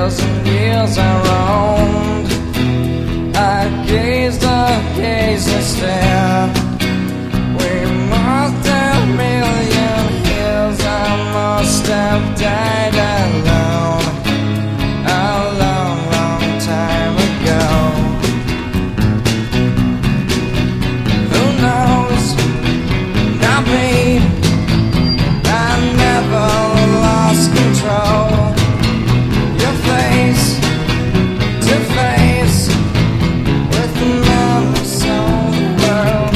years and years I roamed. I gazed and stared. We must have million years. I must have died alone a long, long time ago. Who knows? Not me. I never lost control. Your face to face with the man who sold the world.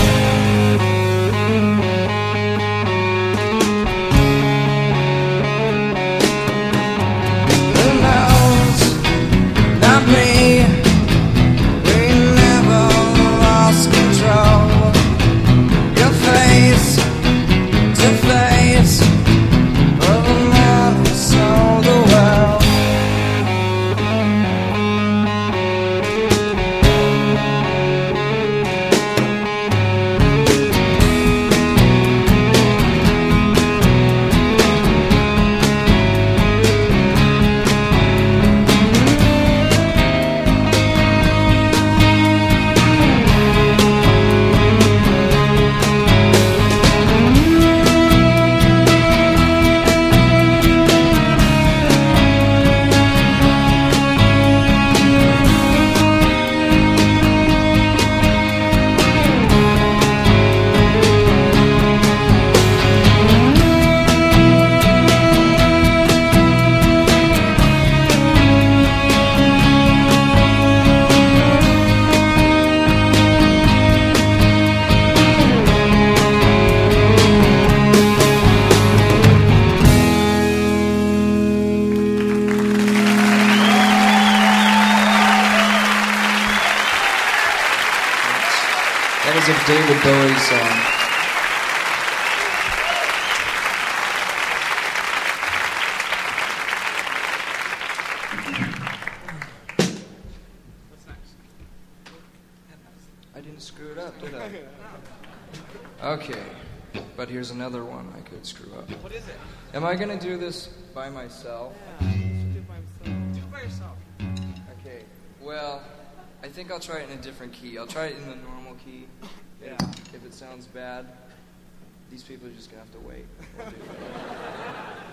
Who knows? Not me. We never lost control. Your face to face with the man who sold the world. That is a David Bowie song. What's next? I didn't screw it up, did I? Okay, but here's another one I could screw up. What is it? Am I gonna do this by myself? Yeah, you should do it by himself. Do it by yourself. Okay, well, I think I'll try it in a different key. I'll try it in the normal key. Yeah. If it sounds bad, these people are just gonna have to wait. We'll do it.